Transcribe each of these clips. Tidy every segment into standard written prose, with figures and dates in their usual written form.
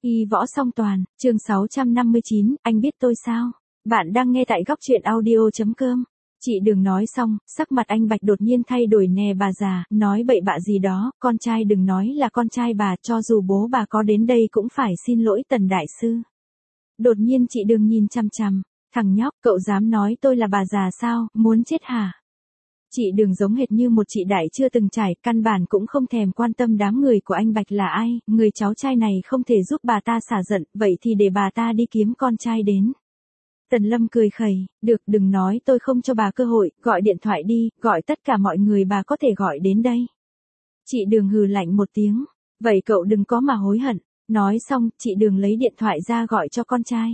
Y Võ Song Toàn, chương 659, anh biết tôi sao? Bạn đang nghe tại góc truyện audio.com. Chị đừng nói xong, sắc mặt anh Bạch đột nhiên thay đổi nè bà già, nói bậy bạ gì đó, con trai đừng nói là con trai bà, cho dù bố bà có đến đây cũng phải xin lỗi Tần Đại Sư. Đột nhiên chị đừng nhìn chằm chằm, thằng nhóc, cậu dám nói tôi là bà già sao, muốn chết hả? Chị đừng giống hệt như một chị đại chưa từng trải, căn bản cũng không thèm quan tâm đám người của anh Bạch là ai, người cháu trai này không thể giúp bà ta xả giận, vậy thì để bà ta đi kiếm con trai đến. Tần Lâm cười khẩy, được, đừng nói tôi không cho bà cơ hội, gọi điện thoại đi, gọi tất cả mọi người bà có thể gọi đến đây. Chị Đường hừ lạnh một tiếng, vậy cậu đừng có mà hối hận. Nói xong, chị Đường lấy điện thoại ra gọi cho con trai.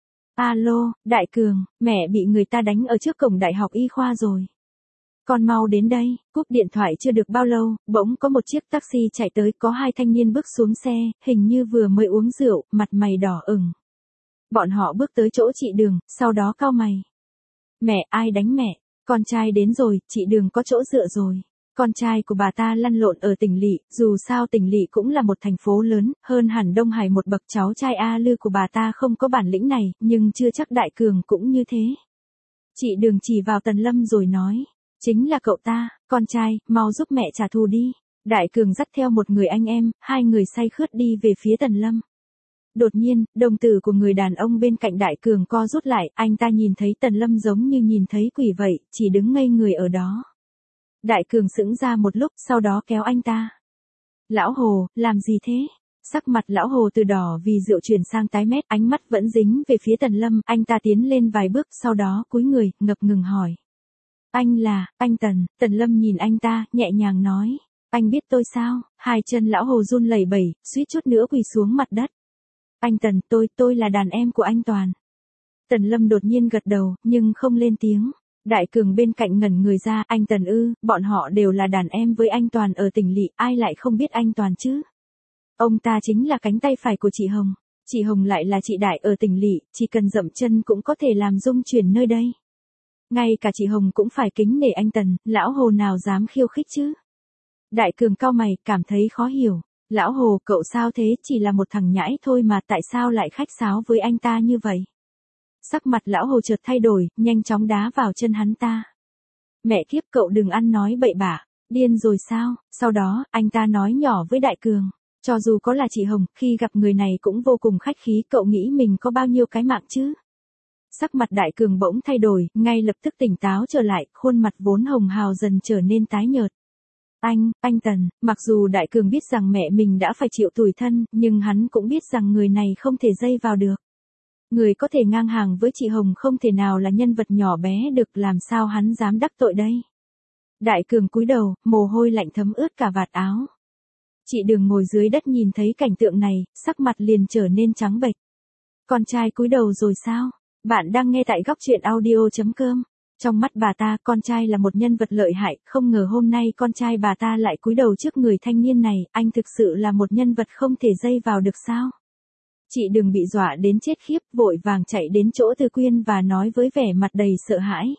Alo, Đại Cường, mẹ bị người ta đánh ở trước cổng Đại học Y khoa rồi. Con mau đến đây. Cúp điện thoại chưa được bao lâu, bỗng có một chiếc taxi chạy tới, có hai thanh niên bước xuống xe, hình như vừa mới uống rượu, mặt mày đỏ ửng. Bọn họ bước tới chỗ chị Đường, sau đó cau mày. Mẹ, ai đánh mẹ? Con trai đến rồi, chị Đường có chỗ dựa rồi. Con trai của bà ta lăn lộn ở tỉnh lỵ, dù sao tỉnh lỵ cũng là một thành phố lớn, hơn hẳn Đông Hải một bậc, cháu trai A Lư của bà ta không có bản lĩnh này, nhưng chưa chắc Đại Cường cũng như thế. Chị Đường chỉ vào Tần Lâm rồi nói. Chính là cậu ta, con trai, mau giúp mẹ trả thù đi. Đại Cường dắt theo một người anh em, hai người say khướt đi về phía Tần Lâm. Đột nhiên, đồng tử của người đàn ông bên cạnh Đại Cường co rút lại, anh ta nhìn thấy Tần Lâm giống như nhìn thấy quỷ vậy, chỉ đứng ngây người ở đó. Đại Cường sững ra một lúc, sau đó kéo anh ta. Lão Hồ, làm gì thế? Sắc mặt Lão Hồ từ đỏ vì rượu chuyển sang tái mét, ánh mắt vẫn dính về phía Tần Lâm, anh ta tiến lên vài bước, sau đó cúi người, ngập ngừng hỏi. Anh là, anh Tần. Tần Lâm nhìn anh ta, nhẹ nhàng nói. Anh biết tôi sao? Hai chân Lão Hồ run lẩy bẩy, suýt chút nữa quỳ xuống mặt đất. Anh Tần, tôi là đàn em của anh Toàn. Tần Lâm đột nhiên gật đầu, nhưng không lên tiếng. Đại Cường bên cạnh ngẩn người ra, anh Tần ư, bọn họ đều là đàn em với anh Toàn ở tỉnh lỵ, ai lại không biết anh Toàn chứ? Ông ta chính là cánh tay phải của chị Hồng. Chị Hồng lại là chị đại ở tỉnh lỵ, chỉ cần dậm chân cũng có thể làm rung chuyển nơi đây. Ngay cả chị Hồng cũng phải kính nể anh Tần, Lão Hồ nào dám khiêu khích chứ? Đại Cường cau mày, cảm thấy khó hiểu. Lão Hồ, cậu sao thế, chỉ là một thằng nhãi thôi mà tại sao lại khách sáo với anh ta như vậy? Sắc mặt Lão Hồ chợt thay đổi, nhanh chóng đá vào chân hắn ta. Mẹ kiếp, cậu đừng ăn nói bậy bạ, điên rồi sao? Sau đó, anh ta nói nhỏ với Đại Cường. Cho dù có là chị Hồng, khi gặp người này cũng vô cùng khách khí, cậu nghĩ mình có bao nhiêu cái mạng chứ? Sắc mặt Đại Cường bỗng thay đổi, ngay lập tức tỉnh táo trở lại, khuôn mặt vốn hồng hào dần trở nên tái nhợt. Anh Tần, mặc dù Đại Cường biết rằng mẹ mình đã phải chịu tủi thân, nhưng hắn cũng biết rằng người này không thể dây vào được. Người có thể ngang hàng với chị Hồng không thể nào là nhân vật nhỏ bé được, làm sao hắn dám đắc tội đây. Đại Cường cúi đầu, mồ hôi lạnh thấm ướt cả vạt áo. Chị Đường ngồi dưới đất nhìn thấy cảnh tượng này, sắc mặt liền trở nên trắng bệch. Con trai cúi đầu rồi sao? Bạn đang nghe tại góc truyện audio.com. Trong mắt bà ta, con trai là một nhân vật lợi hại, không ngờ hôm nay con trai bà ta lại cúi đầu trước người thanh niên này, anh thực sự là một nhân vật không thể dây vào được sao? Chị Đường bị dọa đến chết khiếp, vội vàng chạy đến chỗ Tư Quyên và nói với vẻ mặt đầy sợ hãi.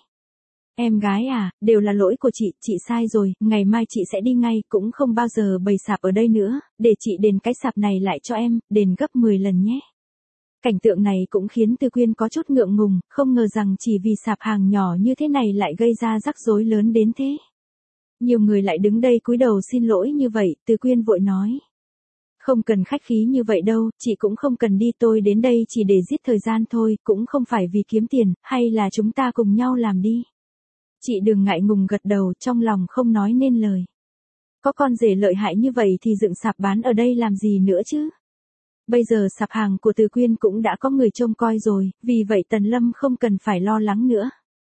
Em gái à, đều là lỗi của chị sai rồi, ngày mai chị sẽ đi ngay, cũng không bao giờ bày sạp ở đây nữa, để chị đền cái sạp này lại cho em, đền gấp 10 lần nhé. Cảnh tượng này cũng khiến Tư Quyên có chút ngượng ngùng, không ngờ rằng chỉ vì sạp hàng nhỏ như thế này lại gây ra rắc rối lớn đến thế. Nhiều người lại đứng đây cúi đầu xin lỗi như vậy, Tư Quyên vội nói. Không cần khách khí như vậy đâu, chị cũng không cần đi, tôi đến đây chỉ để giết thời gian thôi, cũng không phải vì kiếm tiền, hay là chúng ta cùng nhau làm đi. Chị đừng ngại ngùng gật đầu, trong lòng không nói nên lời. Có con rể lợi hại như vậy thì dựng sạp bán ở đây làm gì nữa chứ? Bây giờ sạp hàng của Từ Quyên cũng đã có người trông coi rồi, vì vậy Tần Lâm không cần phải lo lắng nữa.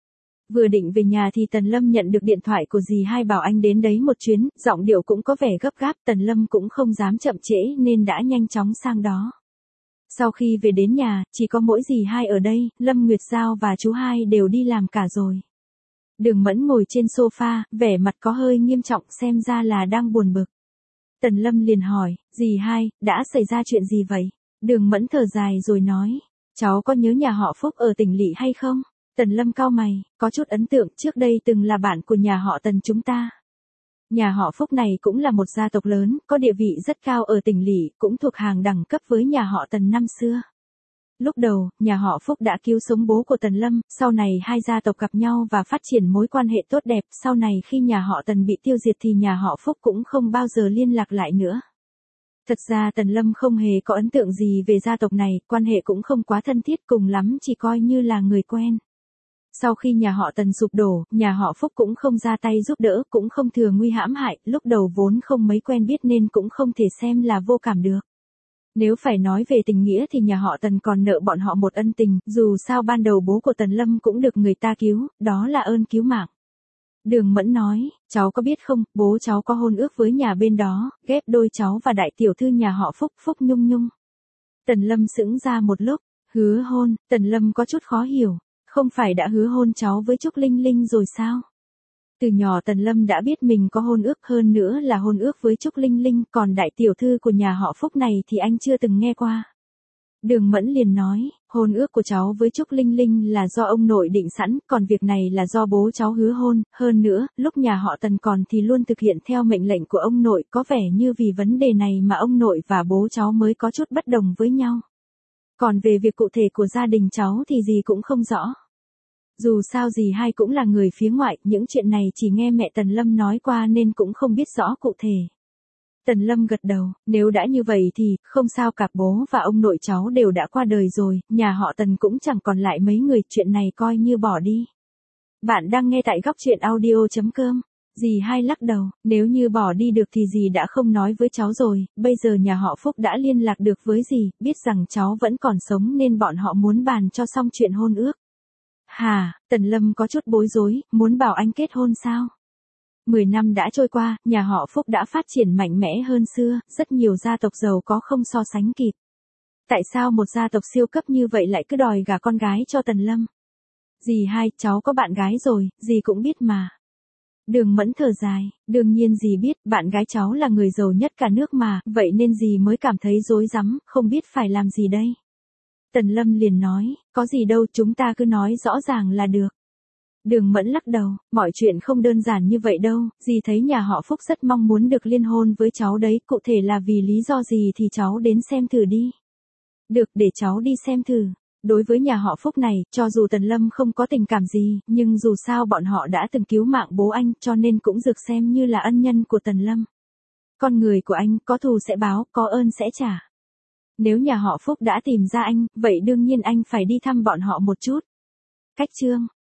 Vừa định về nhà thì Tần Lâm nhận được điện thoại của dì hai bảo anh đến đấy một chuyến, giọng điệu cũng có vẻ gấp gáp, Tần Lâm cũng không dám chậm trễ nên đã nhanh chóng sang đó. Sau khi về đến nhà, chỉ có mỗi dì hai ở đây, Lâm Nguyệt Giao và chú hai đều đi làm cả rồi. Đường Mẫn ngồi trên sofa, vẻ mặt có hơi nghiêm trọng, xem ra là đang buồn bực. Tần Lâm liền hỏi, dì hai, đã xảy ra chuyện gì vậy? Đường Mẫn thở dài rồi nói, cháu có nhớ nhà họ Phúc ở tỉnh lỵ hay không? Tần Lâm cau mày, có chút ấn tượng, trước đây từng là bạn của nhà họ Tần chúng ta. Nhà họ Phúc này cũng là một gia tộc lớn, có địa vị rất cao ở tỉnh lỵ, cũng thuộc hàng đẳng cấp với nhà họ Tần năm xưa. Lúc đầu, nhà họ Phúc đã cứu sống bố của Tần Lâm, sau này hai gia tộc gặp nhau và phát triển mối quan hệ tốt đẹp, sau này khi nhà họ Tần bị tiêu diệt thì nhà họ Phúc cũng không bao giờ liên lạc lại nữa. Thật ra Tần Lâm không hề có ấn tượng gì về gia tộc này, quan hệ cũng không quá thân thiết, cùng lắm chỉ coi như là người quen. Sau khi nhà họ Tần sụp đổ, nhà họ Phúc cũng không ra tay giúp đỡ, cũng không thừa nguy hãm hại, lúc đầu vốn không mấy quen biết nên cũng không thể xem là vô cảm được. Nếu phải nói về tình nghĩa thì nhà họ Tần còn nợ bọn họ một ân tình, dù sao ban đầu bố của Tần Lâm cũng được người ta cứu, đó là ơn cứu mạng. Đường Mẫn nói, cháu có biết không, bố cháu có hôn ước với nhà bên đó, ghép đôi cháu và đại tiểu thư nhà họ Phúc, Phúc Nhung Nhung. Tần Lâm sững ra một lúc, hứa hôn, Tần Lâm có chút khó hiểu, không phải đã hứa hôn cháu với Trúc Linh Linh rồi sao? Từ nhỏ Tần Lâm đã biết mình có hôn ước, hơn nữa là hôn ước với Trúc Linh Linh, còn đại tiểu thư của nhà họ Phúc này thì anh chưa từng nghe qua. Đường Mẫn liền nói, hôn ước của cháu với Trúc Linh Linh là do ông nội định sẵn, còn việc này là do bố cháu hứa hôn, hơn nữa, lúc nhà họ Tần còn thì luôn thực hiện theo mệnh lệnh của ông nội, có vẻ như vì vấn đề này mà ông nội và bố cháu mới có chút bất đồng với nhau. Còn về việc cụ thể của gia đình cháu thì dì cũng không rõ. Dù sao dì hai cũng là người phía ngoại, những chuyện này chỉ nghe mẹ Tần Lâm nói qua nên cũng không biết rõ cụ thể. Tần Lâm gật đầu, nếu đã như vậy thì, không sao cả, bố và ông nội cháu đều đã qua đời rồi, nhà họ Tần cũng chẳng còn lại mấy người, chuyện này coi như bỏ đi. Bạn đang nghe tại góc truyện audio.com. Dì hai lắc đầu, nếu như bỏ đi được thì dì đã không nói với cháu rồi, bây giờ nhà họ Phúc đã liên lạc được với dì, biết rằng cháu vẫn còn sống nên bọn họ muốn bàn cho xong chuyện hôn ước. Hà, Tần Lâm có chút bối rối, muốn bảo anh kết hôn sao? 10 năm đã trôi qua, nhà họ Phúc đã phát triển mạnh mẽ hơn xưa, rất nhiều gia tộc giàu có không so sánh kịp. Tại sao một gia tộc siêu cấp như vậy lại cứ đòi gả con gái cho Tần Lâm? Dì hai, cháu có bạn gái rồi, dì cũng biết mà. Đường Mẫn thở dài, đương nhiên dì biết, bạn gái cháu là người giàu nhất cả nước mà, vậy nên dì mới cảm thấy rối rắm, không biết phải làm gì đây. Tần Lâm liền nói, có gì đâu, chúng ta cứ nói rõ ràng là được. Đường Mẫn lắc đầu, mọi chuyện không đơn giản như vậy đâu, dì thấy nhà họ Phúc rất mong muốn được liên hôn với cháu đấy, cụ thể là vì lý do gì thì cháu đến xem thử đi. Được, để cháu đi xem thử. Đối với nhà họ Phúc này, cho dù Tần Lâm không có tình cảm gì, nhưng dù sao bọn họ đã từng cứu mạng bố anh, cho nên cũng được xem như là ân nhân của Tần Lâm. Con người của anh, có thù sẽ báo, có ơn sẽ trả. Nếu nhà họ Phúc đã tìm ra anh, vậy đương nhiên anh phải đi thăm bọn họ một chút. Cách chương